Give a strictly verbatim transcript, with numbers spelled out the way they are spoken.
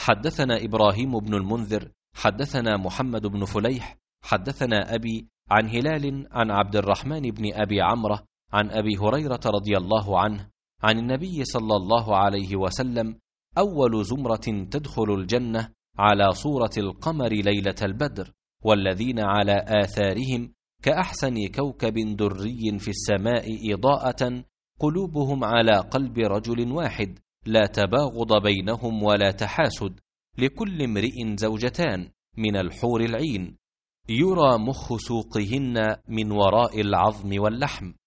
حدثنا إبراهيم بن المنذر حدثنا محمد بن فليح حدثنا أبي عن هلال عن عبد الرحمن بن أبي عمرة عن أبي هريرة رضي الله عنه عن النبي صلى الله عليه وسلم: أول زمرة تدخل الجنة على صورة القمر ليلة البدر، والذين على آثارهم كأحسن كوكب دري في السماء إضاءة، قلوبهم على قلب رجل واحد، لا تباغض بينهم ولا تحاسد، لكل امرئ زوجتان من الحور العين، يرى مخ سوقهن من وراء العظم واللحم.